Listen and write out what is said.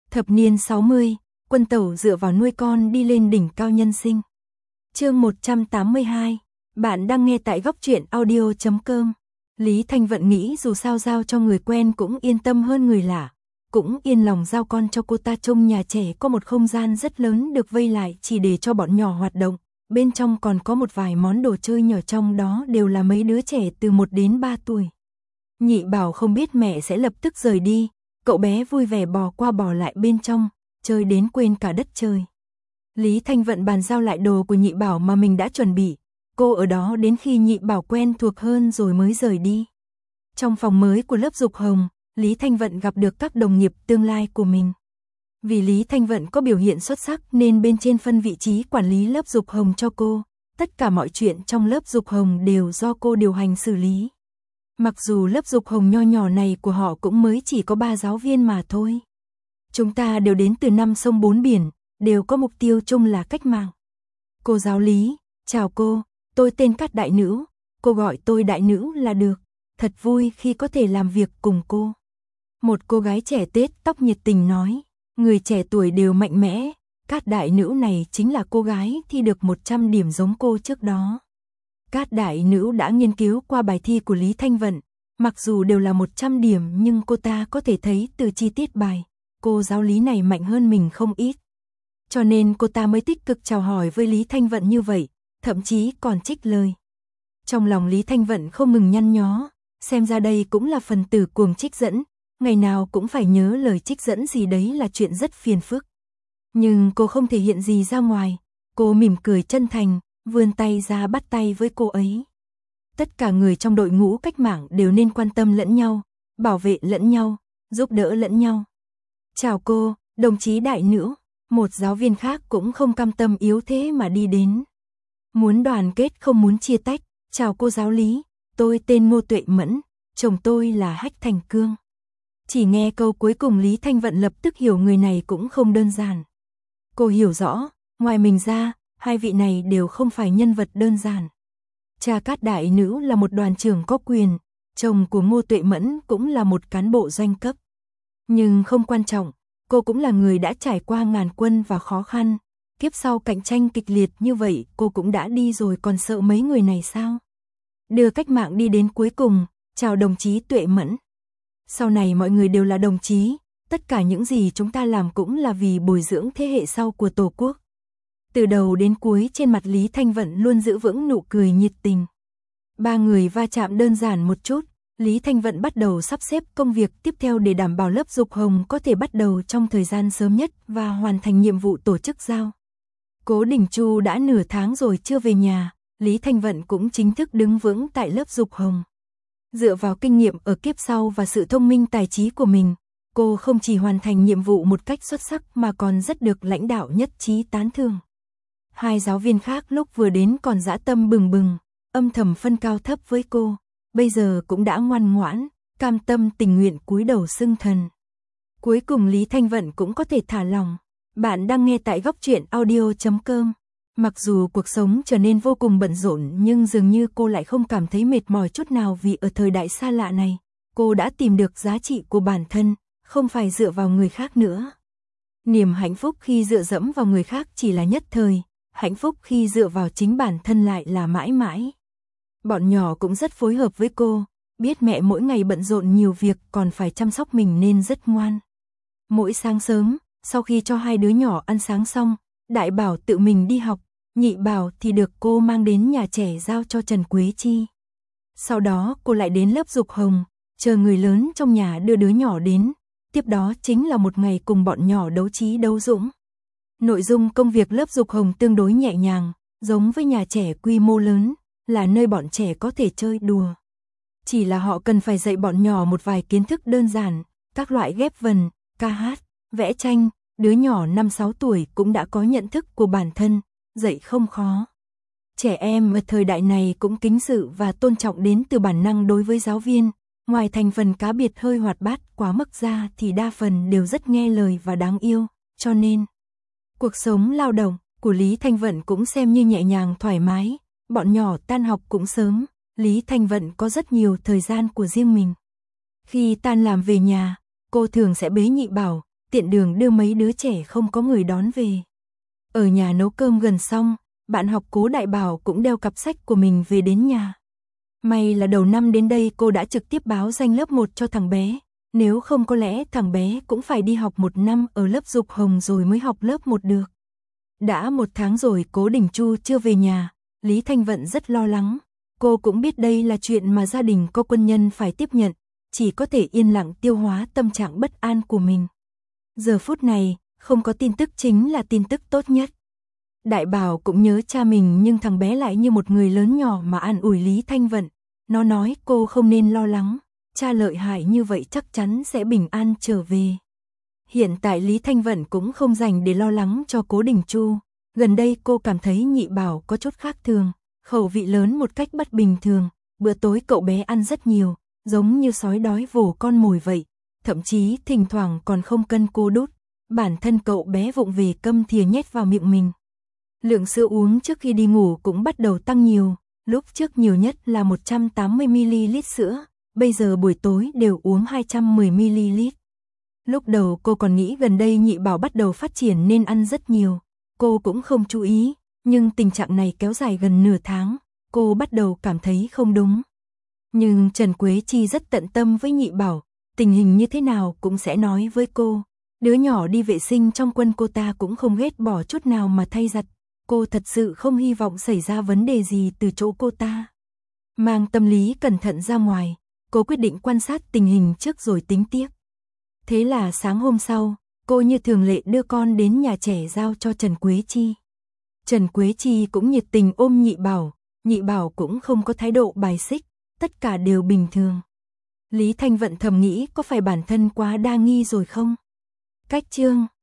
Thập niên 60, Quân Tẩu dựa vào nuôi con đi lên đỉnh cao nhân sinh. Chương 182, bạn đang nghe tại góc truyện audio.com. Lý Thanh Vận nghĩ dù sao giao cho người quen cũng yên tâm hơn người lạ, cũng yên lòng giao con cho cô ta. Trông nhà trẻ có một không gian rất lớn được vây lại chỉ để cho bọn nhỏ hoạt động, bên trong còn có một vài món đồ chơi nhỏ, trong đó đều là mấy đứa trẻ từ 1 đến 3 tuổi. Nhị Bảo không biết mẹ sẽ lập tức rời đi, cậu bé vui vẻ bò qua bò lại bên trong, chơi đến quên cả đất trời. Lý Thanh Vận bàn giao lại đồ của Nhị Bảo mà mình đã chuẩn bị, cô ở đó đến khi Nhị Bảo quen thuộc hơn rồi mới rời đi. Trong phòng mới của lớp Dục Hồng, Lý Thanh Vận gặp được các đồng nghiệp tương lai của mình. Vì Lý Thanh Vận có biểu hiện xuất sắc nên bên trên phân vị trí quản lý lớp Dục Hồng cho cô, tất cả mọi chuyện trong lớp Dục Hồng đều do cô điều hành xử lý. Mặc dù lớp Dục Hồng nho nhỏ này của họ cũng mới chỉ có 3 giáo viên mà thôi. Chúng ta đều đến từ 5 sông 4 biển, đều có mục tiêu chung là cách mạng. Cô giáo Lý, chào cô, tôi tên Cát Đại Nữ, cô gọi tôi Đại Nữ là được, thật vui khi có thể làm việc cùng cô. Một cô gái trẻ tết tóc nhiệt tình nói, người trẻ tuổi đều mạnh mẽ, Cát Đại Nữ này chính là cô gái thi được 100 điểm giống cô trước đó. Cát Đại Nữ đã nghiên cứu qua bài thi của Lý Thanh Vận, mặc dù đều là 100 điểm nhưng cô ta có thể thấy từ chi tiết bài, cô giáo Lý này mạnh hơn mình không ít. Cho nên cô ta mới tích cực chào hỏi với Lý Thanh Vận như vậy, thậm chí còn trích lời. Trong lòng Lý Thanh Vận không ngừng nhăn nhó, xem ra đây cũng là phần tử cuồng trích dẫn, ngày nào cũng phải nhớ lời trích dẫn gì đấy là chuyện rất phiền phức. Nhưng cô không thể hiện gì ra ngoài, cô mỉm cười chân thành, vươn tay ra bắt tay với cô ấy. Tất cả người trong đội ngũ cách mạng đều nên quan tâm lẫn nhau, bảo vệ lẫn nhau, giúp đỡ lẫn nhau. Chào cô, đồng chí Đại Nữ. Một giáo viên khác cũng không cam tâm yếu thế mà đi đến. Muốn đoàn kết không muốn chia tách, chào cô giáo Lý, tôi tên Ngô Tuệ Mẫn, chồng tôi là Hách Thành Cương. Chỉ nghe câu cuối cùng Lý Thanh Vận lập tức hiểu người này cũng không đơn giản. Cô hiểu rõ, ngoài mình ra, hai vị này đều không phải nhân vật đơn giản. Cha Cát Đại Nữ là một đoàn trưởng có quyền, chồng của Ngô Tuệ Mẫn cũng là một cán bộ doanh cấp. Nhưng không quan trọng, cô cũng là người đã trải qua ngàn quân và khó khăn, kiếp sau cạnh tranh kịch liệt như vậy cô cũng đã đi rồi còn sợ mấy người này sao? Đưa cách mạng đi đến cuối cùng, chào đồng chí Tuệ Mẫn. Sau này mọi người đều là đồng chí, tất cả những gì chúng ta làm cũng là vì bồi dưỡng thế hệ sau của Tổ quốc. Từ đầu đến cuối trên mặt Lý Thanh Vận luôn giữ vững nụ cười nhiệt tình. Ba người va chạm đơn giản một chút, Lý Thanh Vận bắt đầu sắp xếp công việc tiếp theo để đảm bảo lớp Dục Hồng có thể bắt đầu trong thời gian sớm nhất và hoàn thành nhiệm vụ tổ chức giao. Cố Đình Chu đã nửa tháng rồi chưa về nhà, Lý Thanh Vận cũng chính thức đứng vững tại lớp Dục Hồng. Dựa vào kinh nghiệm ở kiếp sau và sự thông minh tài trí của mình, cô không chỉ hoàn thành nhiệm vụ một cách xuất sắc mà còn rất được lãnh đạo nhất trí tán thưởng. Hai giáo viên khác lúc vừa đến còn dã tâm bừng bừng, âm thầm phân cao thấp với cô, bây giờ cũng đã ngoan ngoãn, cam tâm tình nguyện cúi đầu xưng thần. Cuối cùng Lý Thanh Vận cũng có thể thả lòng. Bạn đang nghe tại góc truyện audio.com. Mặc dù cuộc sống trở nên vô cùng bận rộn nhưng dường như cô lại không cảm thấy mệt mỏi chút nào vì ở thời đại xa lạ này, cô đã tìm được giá trị của bản thân, không phải dựa vào người khác nữa. Niềm hạnh phúc khi dựa dẫm vào người khác chỉ là nhất thời, hạnh phúc khi dựa vào chính bản thân lại là mãi mãi. Bọn nhỏ cũng rất phối hợp với cô, biết mẹ mỗi ngày bận rộn nhiều việc còn phải chăm sóc mình nên rất ngoan. Mỗi sáng sớm, sau khi cho hai đứa nhỏ ăn sáng xong, Đại Bảo tự mình đi học, Nhị Bảo thì được cô mang đến nhà trẻ giao cho Trần Quế Chi. Sau đó cô lại đến lớp Dục Hồng, chờ người lớn trong nhà đưa đứa nhỏ đến, tiếp đó chính là một ngày cùng bọn nhỏ đấu trí đấu dũng. Nội dung công việc lớp Dục Hồng tương đối nhẹ nhàng, giống với nhà trẻ quy mô lớn, là nơi bọn trẻ có thể chơi đùa. Chỉ là họ cần phải dạy bọn nhỏ một vài kiến thức đơn giản, các loại ghép vần, ca hát, vẽ tranh, đứa nhỏ 5-6 tuổi cũng đã có nhận thức của bản thân, dạy không khó. Trẻ em ở thời đại này cũng kính sự và tôn trọng đến từ bản năng đối với giáo viên, ngoài thành phần cá biệt hơi hoạt bát quá mức ra thì đa phần đều rất nghe lời và đáng yêu, cho nên cuộc sống lao động của Lý Thanh Vận cũng xem như nhẹ nhàng thoải mái, bọn nhỏ tan học cũng sớm, Lý Thanh Vận có rất nhiều thời gian của riêng mình. Khi tan làm về nhà, cô thường sẽ bế Nhị Bảo, tiện đường đưa mấy đứa trẻ không có người đón về. Ở nhà nấu cơm gần xong, bạn học Cố Đại Bảo cũng đeo cặp sách của mình về đến nhà. May là đầu năm đến đây cô đã trực tiếp báo danh lớp 1 cho thằng bé, nếu không có lẽ thằng bé cũng phải đi học 1 năm ở lớp Dục Hồng rồi mới học lớp 1 được. Đã 1 tháng rồi Cố Đình Chu chưa về nhà, Lý Thanh Vận rất lo lắng. Cô cũng biết đây là chuyện mà gia đình có quân nhân phải tiếp nhận, chỉ có thể yên lặng tiêu hóa tâm trạng bất an của mình. Giờ phút này, không có tin tức chính là tin tức tốt nhất. Đại Bảo cũng nhớ cha mình nhưng thằng bé lại như một người lớn nhỏ mà an ủi Lý Thanh Vận. Nó nói cô không nên lo lắng, cha lợi hại như vậy chắc chắn sẽ bình an trở về. Hiện tại Lý Thanh Vận cũng không dành để lo lắng cho Cố Đình Chu. Gần đây cô cảm thấy Nhị Bảo có chút khác thường, khẩu vị lớn một cách bất bình thường. Bữa tối cậu bé ăn rất nhiều, giống như sói đói vồ con mồi vậy. Thậm chí thỉnh thoảng còn không cân cô đút. Bản thân cậu bé vụng về câm thìa nhét vào miệng mình. Lượng sữa uống trước khi đi ngủ cũng bắt đầu tăng nhiều. Lúc trước nhiều nhất là 180ml sữa, bây giờ buổi tối đều uống 210ml. Lúc đầu cô còn nghĩ gần đây Nhị Bảo bắt đầu phát triển nên ăn rất nhiều. Cô cũng không chú ý, nhưng tình trạng này kéo dài gần nửa tháng, cô bắt đầu cảm thấy không đúng. Nhưng Trần Quế Chi rất tận tâm với Nhị Bảo, tình hình như thế nào cũng sẽ nói với cô. Đứa nhỏ đi vệ sinh trong quân cô ta cũng không ghét bỏ chút nào mà thay giặt. Cô thật sự không hy vọng xảy ra vấn đề gì từ chỗ cô ta. Mang tâm lý cẩn thận ra ngoài, cô quyết định quan sát tình hình trước rồi tính tiếp. Thế là sáng hôm sau, cô như thường lệ đưa con đến nhà trẻ giao cho Trần Quế Chi. Trần Quế Chi cũng nhiệt tình ôm Nhị Bảo cũng không có thái độ bài xích, tất cả đều bình thường. Lý Thanh Vận thầm nghĩ có phải bản thân quá đa nghi rồi không? Cách chương